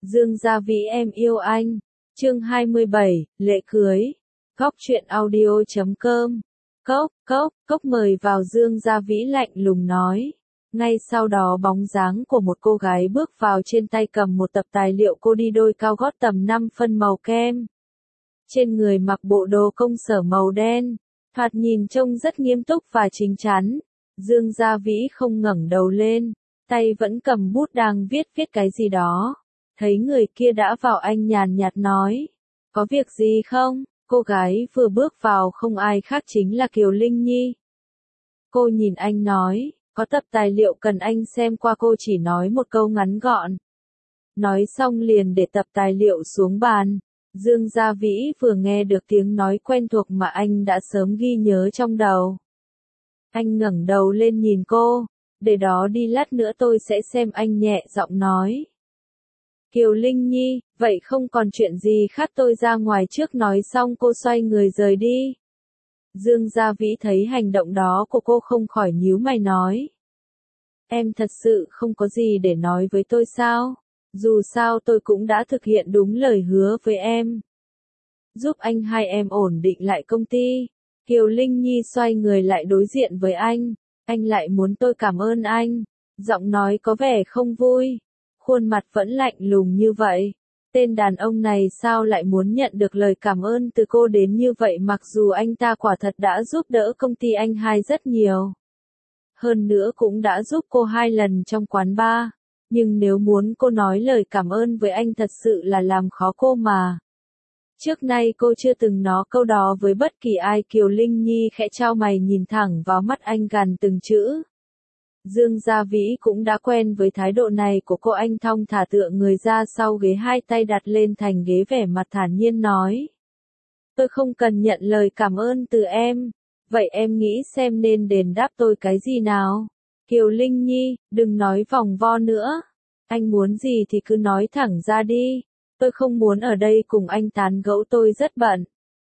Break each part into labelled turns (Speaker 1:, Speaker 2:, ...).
Speaker 1: Dương Gia Vĩ em yêu anh. Chương 27, lễ cưới. Góc truyện audio.com. Cốc mời vào, Dương Gia Vĩ lạnh lùng nói. Ngay sau đó bóng dáng của một cô gái bước vào, trên tay cầm một tập tài liệu, cô đi đôi cao gót tầm 5 phân màu kem. Trên người mặc bộ đồ công sở màu đen, thoạt nhìn trông rất nghiêm túc và chín chắn. Dương Gia Vĩ không ngẩng đầu lên, tay vẫn cầm bút đang viết cái gì đó. Thấy người kia đã vào, anh nhàn nhạt nói, có việc gì không? Cô gái vừa bước vào không ai khác chính là Kiều Linh Nhi. Cô nhìn anh nói, có tập tài liệu cần anh xem qua, cô chỉ nói một câu ngắn gọn. Nói xong liền để tập tài liệu xuống bàn. Dương Gia Vĩ vừa nghe được tiếng nói quen thuộc mà anh đã sớm ghi nhớ trong đầu. Anh ngẩng đầu lên nhìn cô, để đó đi, lát nữa tôi sẽ xem, anh nhẹ giọng nói. Kiều Linh Nhi, vậy không còn chuyện gì khác, tôi ra ngoài trước. Nói xong cô xoay người rời đi. Dương Gia Vĩ thấy hành động đó của cô không khỏi nhíu mày nói. Em thật sự không có gì để nói với tôi sao? Dù sao tôi cũng đã thực hiện đúng lời hứa với em. Giúp anh hai em ổn định lại công ty. Kiều Linh Nhi xoay người lại đối diện với anh. Anh lại muốn tôi cảm ơn anh. Giọng nói có vẻ không vui. Khuôn mặt vẫn lạnh lùng như vậy. Tên đàn ông này sao lại muốn nhận được lời cảm ơn từ cô đến như vậy, mặc dù anh ta quả thật đã giúp đỡ công ty anh hai rất nhiều. Hơn nữa cũng đã giúp cô 2 lần trong quán bar. Nhưng nếu muốn cô nói lời cảm ơn với anh thật sự là làm khó cô mà. Trước nay cô chưa từng nói câu đó với bất kỳ ai. Kiều Linh Nhi khẽ chau mày nhìn thẳng vào mắt anh, gằn từng chữ. Dương Gia Vĩ cũng đã quen với thái độ này của cô, anh thong thả tựa người ra sau ghế, 2 tay đặt lên thành ghế, vẻ mặt thản nhiên nói. Tôi không cần nhận lời cảm ơn từ em. Vậy em nghĩ xem nên đền đáp tôi cái gì nào? Kiều Linh Nhi, đừng nói vòng vo nữa. Anh muốn gì thì cứ nói thẳng ra đi. Tôi không muốn ở đây cùng anh tán gẫu, tôi rất bận.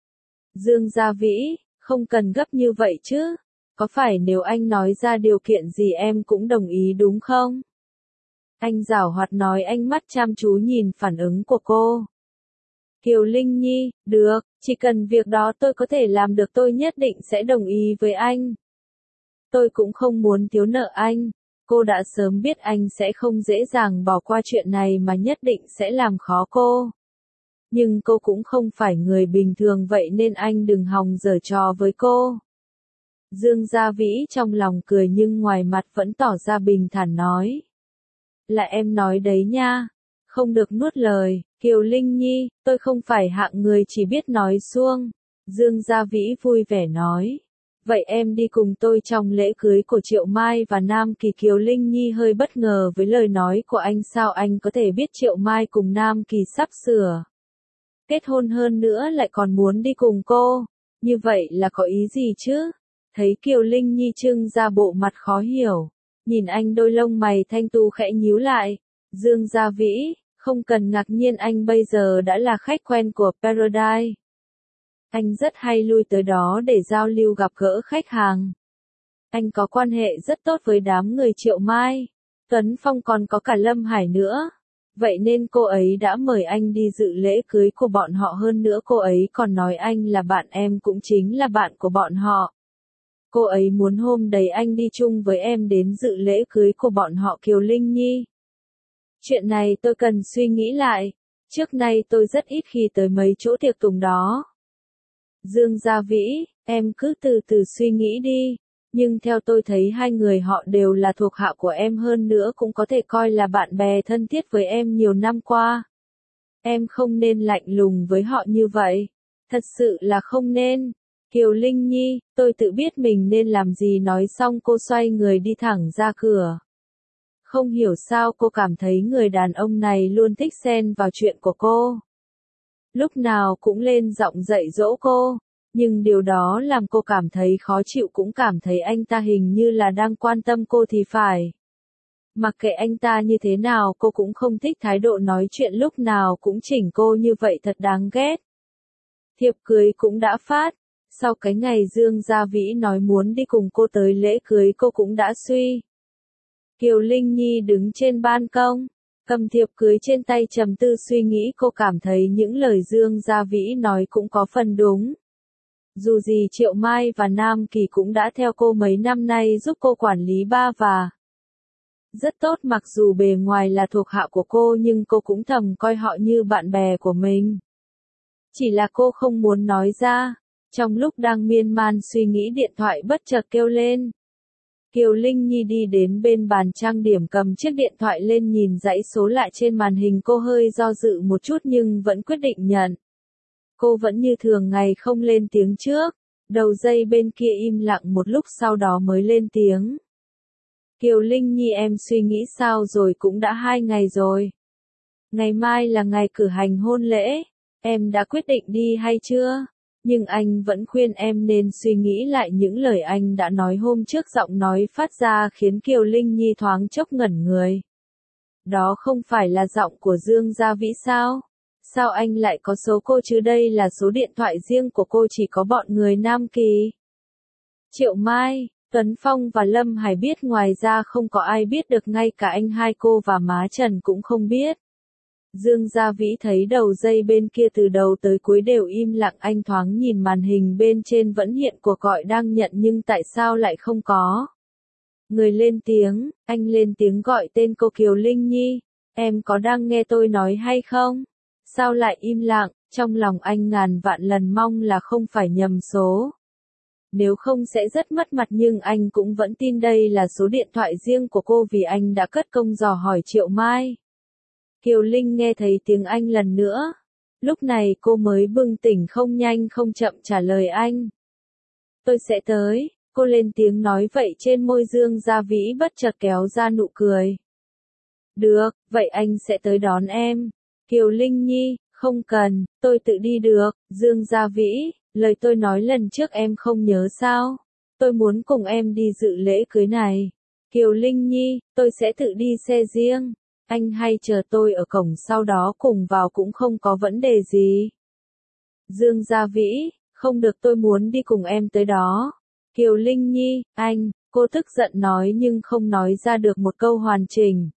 Speaker 1: Dương Gia Vĩ, không cần gấp như vậy chứ. Có phải nếu anh nói ra điều kiện gì em cũng đồng ý đúng không? Anh giảo hoạt nói, ánh mắt chăm chú nhìn phản ứng của cô. Kiều Linh Nhi, được, chỉ cần việc đó tôi có thể làm được, tôi nhất định sẽ đồng ý với anh. Tôi cũng không muốn thiếu nợ anh. Cô đã sớm biết anh sẽ không dễ dàng bỏ qua chuyện này mà nhất định sẽ làm khó cô. Nhưng cô cũng không phải người bình thường, vậy nên anh đừng hòng giở trò với cô. Dương Gia Vĩ trong lòng cười nhưng ngoài mặt vẫn tỏ ra bình thản nói. Là em nói đấy nha. Không được nuốt lời. Kiều Linh Nhi, tôi không phải hạng người chỉ biết nói suông. Dương Gia Vĩ vui vẻ nói. Vậy em đi cùng tôi trong lễ cưới của Triệu Mai và Nam Kỳ. Kiều Linh Nhi hơi bất ngờ với lời nói của anh, sao anh có thể biết Triệu Mai cùng Nam Kỳ sắp sửa kết hôn, hơn nữa lại còn muốn đi cùng cô? Như vậy là có ý gì chứ? Thấy Kiều Linh Nhi trưng ra bộ mặt khó hiểu, nhìn anh, đôi lông mày thanh tú khẽ nhíu lại. Dương Gia Vĩ, không cần ngạc nhiên, anh bây giờ đã là khách quen của Paradise. Anh rất hay lui tới đó để giao lưu, gặp gỡ khách hàng. Anh có quan hệ rất tốt với đám người Triệu Mai, Tuấn Phong, còn có cả Lâm Hải nữa. Vậy nên cô ấy đã mời anh đi dự lễ cưới của bọn họ, hơn nữa cô ấy còn nói anh là bạn em, cũng chính là bạn của bọn họ. Cô ấy muốn hôm đấy anh đi chung với em đến dự lễ cưới của bọn họ. Kiều Linh Nhi, chuyện này tôi cần suy nghĩ lại. Trước nay tôi rất ít khi tới mấy chỗ tiệc tùng đó. Dương Gia Vĩ, em cứ từ từ suy nghĩ đi. Nhưng theo tôi thấy hai người họ đều là thuộc hạ của em, hơn nữa cũng có thể coi là bạn bè thân thiết với em nhiều năm qua. Em không nên lạnh lùng với họ như vậy. Thật sự là không nên. Kiều Linh Nhi, tôi tự biết mình nên làm gì. Nói xong cô xoay người đi thẳng ra cửa. Không hiểu sao cô cảm thấy người đàn ông này luôn thích xen vào chuyện của cô. Lúc nào cũng lên giọng dạy dỗ cô. Nhưng điều đó làm cô cảm thấy khó chịu, cũng cảm thấy anh ta hình như là đang quan tâm cô thì phải. Mặc kệ anh ta như thế nào, cô cũng không thích thái độ nói chuyện lúc nào cũng chỉnh cô như vậy, thật đáng ghét. Thiệp cưới cũng đã phát. Sau cái ngày Dương Gia Vĩ nói muốn đi cùng cô tới lễ cưới, cô cũng đã suy. Kiều Linh Nhi đứng trên ban công, Cầm thiệp cưới trên tay trầm tư suy nghĩ, cô cảm thấy những lời Dương Gia Vĩ nói cũng có phần đúng. Dù gì Triệu Mai và Nam Kỳ cũng đã theo cô mấy năm nay giúp cô quản lý ba và rất tốt, mặc dù bề ngoài là thuộc hạ của cô nhưng cô cũng thầm coi họ như bạn bè của mình. Chỉ là cô không muốn nói ra. Trong lúc đang miên man suy nghĩ, điện thoại bất chợt kêu lên. Kiều Linh Nhi đi đến bên bàn trang điểm, cầm chiếc điện thoại lên nhìn dãy số lạ trên màn hình, cô hơi do dự một chút nhưng vẫn quyết định nhận. Cô vẫn như thường ngày không lên tiếng trước. Đầu dây bên kia im lặng một lúc sau đó mới lên tiếng. Kiều Linh Nhi, em suy nghĩ sao rồi, cũng đã 2 ngày rồi. Ngày mai là ngày cử hành hôn lễ. Em đã quyết định đi hay chưa? Nhưng anh vẫn khuyên em nên suy nghĩ lại những lời anh đã nói hôm trước. Giọng nói phát ra khiến Kiều Linh Nhi thoáng chốc ngẩn người. Đó không phải là giọng của Dương Gia Vĩ sao? Sao anh lại có số cô chứ, đây là số điện thoại riêng của cô, chỉ có bọn người Nam Kỳ, Triệu Mai, Tuấn Phong và Lâm Hải biết, ngoài ra không có ai biết được, ngay cả anh hai cô và má Trần cũng không biết. Dương Gia Vĩ thấy đầu dây bên kia từ đầu tới cuối đều im lặng, anh thoáng nhìn màn hình bên trên vẫn hiện cuộc gọi đang nhận nhưng tại sao lại không có người lên tiếng. Anh lên tiếng gọi tên cô. Kiều Linh Nhi, em có đang nghe tôi nói hay không? Sao lại im lặng? Trong lòng anh ngàn vạn lần mong là không phải nhầm số. Nếu không sẽ rất mất mặt, nhưng anh cũng vẫn tin đây là số điện thoại riêng của cô vì anh đã cất công dò hỏi Triệu Mai. Kiều Linh nghe thấy tiếng anh lần nữa. Lúc này cô mới bừng tỉnh, không nhanh không chậm trả lời anh. Tôi sẽ tới, cô lên tiếng nói vậy, trên môi Dương Gia Vĩ bất chợt kéo ra nụ cười. Được, vậy anh sẽ tới đón em. Kiều Linh Nhi, không cần, tôi tự đi được. Dương Gia Vĩ, lời tôi nói lần trước em không nhớ sao? Tôi muốn cùng em đi dự lễ cưới này. Kiều Linh Nhi, tôi sẽ tự đi xe riêng. Anh hay chờ tôi ở cổng sau đó cùng vào cũng không có vấn đề gì. Dương Gia Vĩ, không được, tôi muốn đi cùng em tới đó. Kiều Linh Nhi, anh, cô tức giận nói nhưng không nói ra được một câu hoàn chỉnh.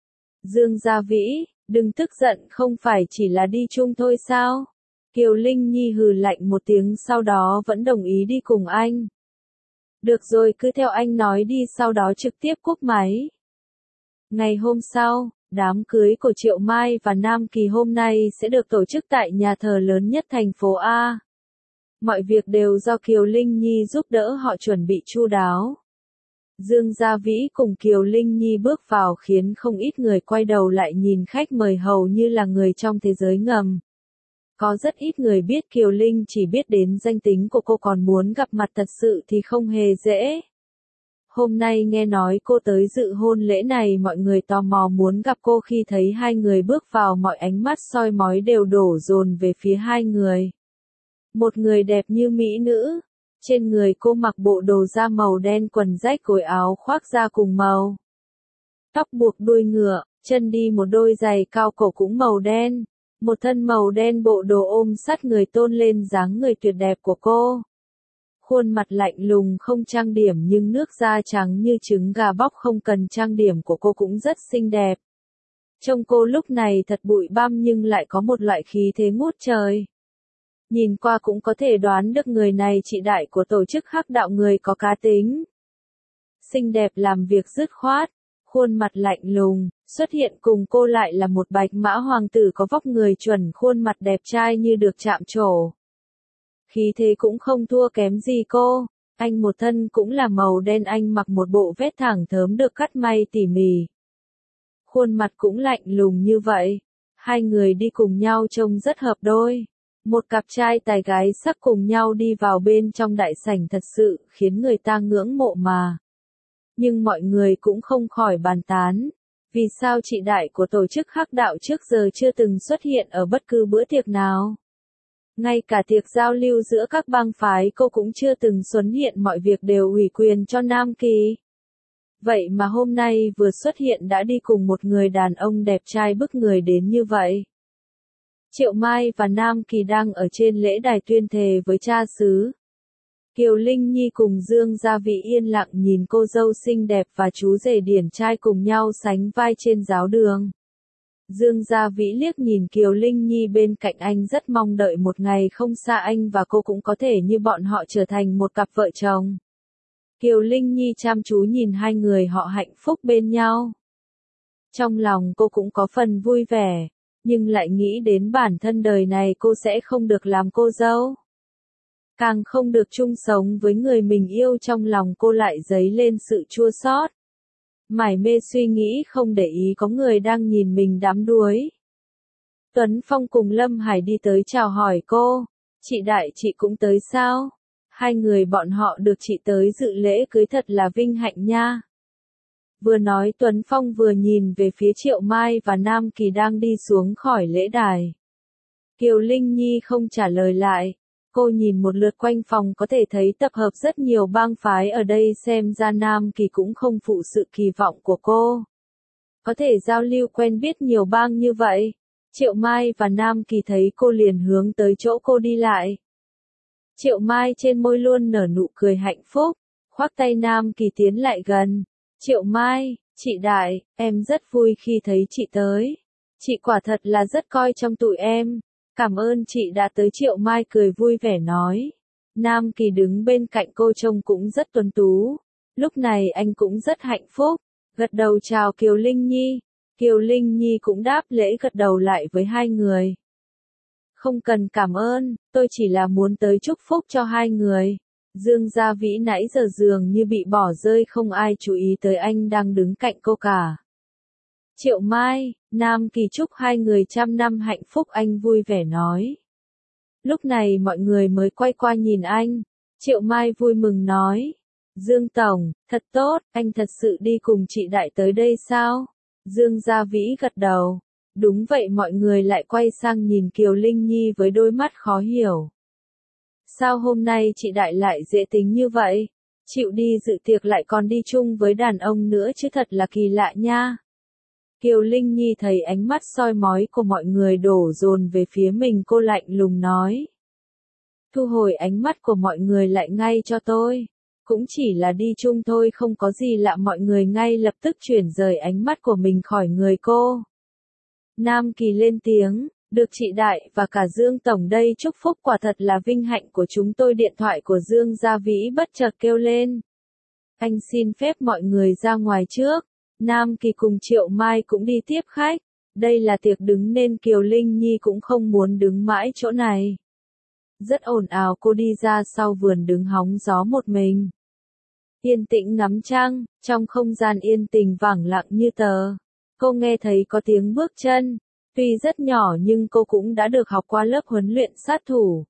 Speaker 1: Dương Gia Vĩ, đừng tức giận, không phải chỉ là đi chung thôi sao? Kiều Linh Nhi hừ lạnh một tiếng, sau đó vẫn đồng ý đi cùng anh. Được rồi, cứ theo anh nói đi, sau đó trực tiếp cúp máy. Ngày hôm sau, đám cưới của Triệu Mai và Nam Kỳ hôm nay sẽ được tổ chức tại nhà thờ lớn nhất thành phố A. Mọi việc đều do Kiều Linh Nhi giúp đỡ họ chuẩn bị chu đáo. Dương Gia Vĩ cùng Kiều Linh Nhi bước vào khiến không ít người quay đầu lại nhìn khách mời hầu như là người trong thế giới ngầm. Có rất ít người biết Kiều Linh chỉ biết đến danh tính của cô, còn muốn gặp mặt thật sự thì không hề dễ. Hôm nay nghe nói cô tới dự hôn lễ này, mọi người tò mò muốn gặp cô. Khi thấy hai người bước vào, mọi ánh mắt soi mói đều đổ dồn về phía hai người. Một người đẹp như mỹ nữ. Trên người cô mặc bộ đồ da màu đen, quần rách, gối áo khoác da cùng màu. Tóc buộc đuôi ngựa, chân đi một đôi giày cao cổ cũng màu đen. Một thân màu đen, bộ đồ ôm sát người tôn lên dáng người tuyệt đẹp của cô. Khuôn mặt lạnh lùng không trang điểm nhưng nước da trắng như trứng gà bóc không cần trang điểm của cô cũng rất xinh đẹp. Trông cô lúc này thật bụi bặm nhưng lại có một loại khí thế ngút trời. Nhìn qua cũng có thể đoán được người này chị đại của tổ chức Hắc Đạo, người có cá tính. Xinh đẹp, làm việc dứt khoát, khuôn mặt lạnh lùng, xuất hiện cùng cô lại là một bạch mã hoàng tử có vóc người chuẩn, khuôn mặt đẹp trai như được chạm trổ. Khí thế cũng không thua kém gì cô. Anh một thân cũng là màu đen, anh mặc một bộ vest thẳng thớm được cắt may tỉ mỉ. Khuôn mặt cũng lạnh lùng như vậy. Hai người đi cùng nhau trông rất hợp đôi. Một cặp trai tài gái sắc cùng nhau đi vào bên trong đại sảnh, thật sự khiến người ta ngưỡng mộ mà. Nhưng mọi người cũng không khỏi bàn tán. Vì sao chị đại của tổ chức Hắc Đạo trước giờ chưa từng xuất hiện ở bất cứ bữa tiệc nào? Ngay cả tiệc giao lưu giữa các bang phái cô cũng chưa từng xuất hiện, mọi việc đều ủy quyền cho Nam Kỳ. Vậy mà hôm nay vừa xuất hiện đã đi cùng một người đàn ông đẹp trai bức người đến như vậy. Triệu Mai và Nam Kỳ đang ở trên lễ đài tuyên thề với cha xứ. Kiều Linh Nhi cùng Dương Gia Vĩ yên lặng nhìn cô dâu xinh đẹp và chú rể điển trai cùng nhau sánh vai trên giáo đường. Dương Gia Vĩ liếc nhìn Kiều Linh Nhi bên cạnh anh, rất mong đợi một ngày không xa anh và cô cũng có thể như bọn họ trở thành một cặp vợ chồng. Kiều Linh Nhi chăm chú nhìn hai người họ hạnh phúc bên nhau. Trong lòng cô cũng có phần vui vẻ, nhưng lại nghĩ đến bản thân đời này cô sẽ không được làm cô dâu. Càng không được chung sống với người mình yêu, trong lòng cô lại dấy lên sự chua xót. Mải mê suy nghĩ không để ý có người đang nhìn mình đắm đuối. Tuấn Phong cùng Lâm Hải đi tới chào hỏi cô. Chị Đại, chị cũng tới sao? Hai người bọn họ được chị tới dự lễ cưới thật là vinh hạnh nha. Vừa nói Tuấn Phong vừa nhìn về phía Triệu Mai và Nam Kỳ đang đi xuống khỏi lễ đài. Kiều Linh Nhi không trả lời lại. Cô nhìn một lượt quanh phòng có thể thấy tập hợp rất nhiều bang phái ở đây, xem ra Nam Kỳ cũng không phụ sự kỳ vọng của cô. Có thể giao lưu quen biết nhiều bang như vậy. Triệu Mai và Nam Kỳ thấy cô liền hướng tới chỗ cô đi lại. Triệu Mai trên môi luôn nở nụ cười hạnh phúc, khoác tay Nam Kỳ tiến lại gần. Triệu Mai, chị Đại, em rất vui khi thấy chị tới. Chị quả thật là rất coi trọng tụi em. Cảm ơn chị đã tới, Triệu Mai cười vui vẻ nói. Nam Kỳ đứng bên cạnh cô trông cũng rất tuấn tú. Lúc này anh cũng rất hạnh phúc, gật đầu chào Kiều Linh Nhi. Kiều Linh Nhi cũng đáp lễ gật đầu lại với hai người. Không cần cảm ơn, tôi chỉ là muốn tới chúc phúc cho hai người. Dương Gia Vĩ nãy giờ dường như bị bỏ rơi, không ai chú ý tới anh đang đứng cạnh cô cả. Triệu Mai, Nam Kỳ chúc hai người trăm năm hạnh phúc, anh vui vẻ nói. Lúc này mọi người mới quay qua nhìn anh. Triệu Mai vui mừng nói. Dương Tổng, thật tốt, anh thật sự đi cùng chị Đại tới đây sao? Dương Gia Vĩ gật đầu. Đúng vậy, mọi người lại quay sang nhìn Kiều Linh Nhi với đôi mắt khó hiểu. Sao hôm nay chị Đại lại dễ tính như vậy? Chịu đi dự tiệc lại còn đi chung với đàn ông nữa chứ, thật là kỳ lạ nha. Kiều Linh Nhi thấy ánh mắt soi mói của mọi người đổ dồn về phía mình, cô lạnh lùng nói. Thu hồi ánh mắt của mọi người lại ngay cho tôi. Cũng chỉ là đi chung thôi, không có gì lạ. Mọi người ngay lập tức chuyển rời ánh mắt của mình khỏi người cô. Nam Kỳ lên tiếng, được chị Đại và cả Dương Tổng đây chúc phúc, quả thật là vinh hạnh của chúng tôi. Điện thoại của Dương Gia Vĩ bất chợt kêu lên. Anh xin phép mọi người ra ngoài trước. Nam Kỳ cùng Triệu Mai cũng đi tiếp khách. Đây là tiệc đứng nên Kiều Linh Nhi cũng không muốn đứng mãi chỗ này. Rất ồn ào, cô đi ra sau vườn đứng hóng gió một mình. Yên tĩnh ngắm trăng, trong không gian yên tĩnh vắng lặng như tờ. Cô nghe thấy có tiếng bước chân. Tuy rất nhỏ nhưng cô cũng đã được học qua lớp huấn luyện sát thủ.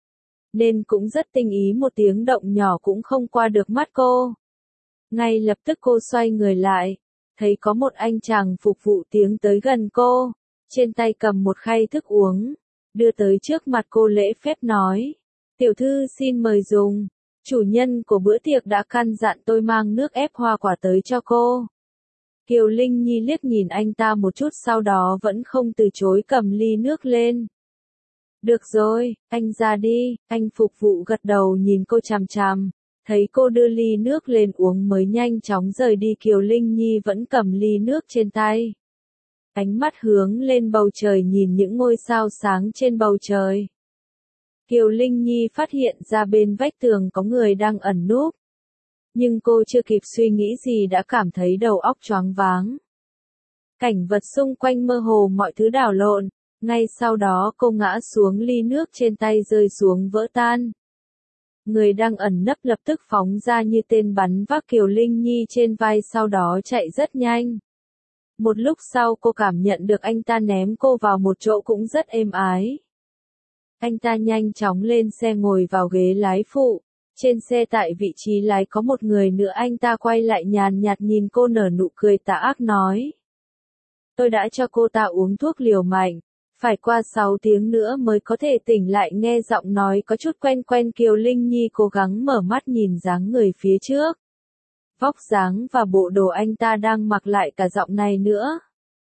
Speaker 1: Nên cũng rất tinh ý, một tiếng động nhỏ cũng không qua được mắt cô. Ngay lập tức cô xoay người lại. Thấy có một anh chàng phục vụ tiến tới gần cô. Trên tay cầm một khay thức uống. Đưa tới trước mặt cô lễ phép nói. Tiểu thư xin mời dùng. Chủ nhân của bữa tiệc đã căn dặn tôi mang nước ép hoa quả tới cho cô. Kiều Linh Nhi liếc nhìn anh ta một chút, sau đó vẫn không từ chối cầm ly nước lên. Được rồi, anh ra đi. Anh phục vụ gật đầu nhìn cô chằm chằm. Thấy cô đưa ly nước lên uống mới nhanh chóng rời đi. Kiều Linh Nhi vẫn cầm ly nước trên tay. Ánh mắt hướng lên bầu trời nhìn những ngôi sao sáng trên bầu trời. Kiều Linh Nhi phát hiện ra bên vách tường có người đang ẩn núp. Nhưng cô chưa kịp suy nghĩ gì đã cảm thấy đầu óc choáng váng. Cảnh vật xung quanh mơ hồ, mọi thứ đảo lộn. Ngay sau đó cô ngã xuống, ly nước trên tay rơi xuống vỡ tan. Người đang ẩn nấp lập tức phóng ra như tên bắn, vác Kiều Linh Nhi trên vai, sau đó chạy rất nhanh. Một lúc sau cô cảm nhận được anh ta ném cô vào một chỗ cũng rất êm ái. Anh ta nhanh chóng lên xe ngồi vào ghế lái phụ. Trên xe tại vị trí lái có một người nữa. Anh ta quay lại nhàn nhạt nhìn cô, nở nụ cười tà ác nói. Tôi đã cho cô ta uống thuốc liều mạnh. Phải qua 6 tiếng nữa mới có thể tỉnh lại. Nghe giọng nói có chút quen quen, Kiều Linh Nhi cố gắng mở mắt nhìn dáng người phía trước. Vóc dáng và bộ đồ anh ta đang mặc lại cả giọng này nữa.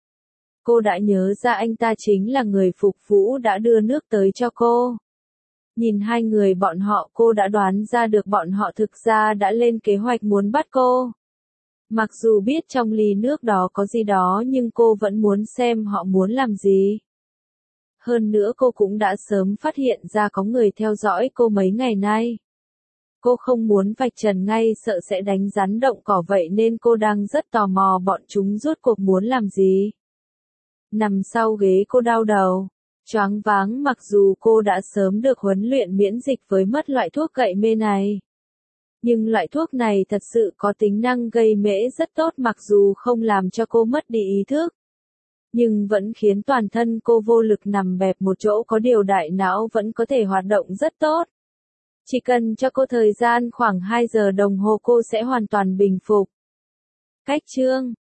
Speaker 1: Cô đã nhớ ra anh ta chính là người phục vụ đã đưa nước tới cho cô. Nhìn hai người bọn họ, cô đã đoán ra được bọn họ thực ra đã lên kế hoạch muốn bắt cô. Mặc dù biết trong ly nước đó có gì đó nhưng cô vẫn muốn xem họ muốn làm gì. Hơn nữa cô cũng đã sớm phát hiện ra có người theo dõi cô mấy ngày nay. Cô không muốn vạch trần ngay sợ sẽ đánh rắn động cỏ vậy nên cô đang rất tò mò bọn chúng rốt cuộc muốn làm gì. Nằm sau ghế cô đau đầu, choáng váng mặc dù cô đã sớm được huấn luyện miễn dịch với mất loại thuốc gậy mê này. Nhưng loại thuốc này thật sự có tính năng gây mễ rất tốt mặc dù không làm cho cô mất đi ý thức. Nhưng vẫn khiến toàn thân cô vô lực nằm bẹp một chỗ có điều đại não vẫn có thể hoạt động rất tốt. Chỉ cần cho cô thời gian khoảng 2 giờ đồng hồ cô sẽ hoàn toàn bình phục. Cách chương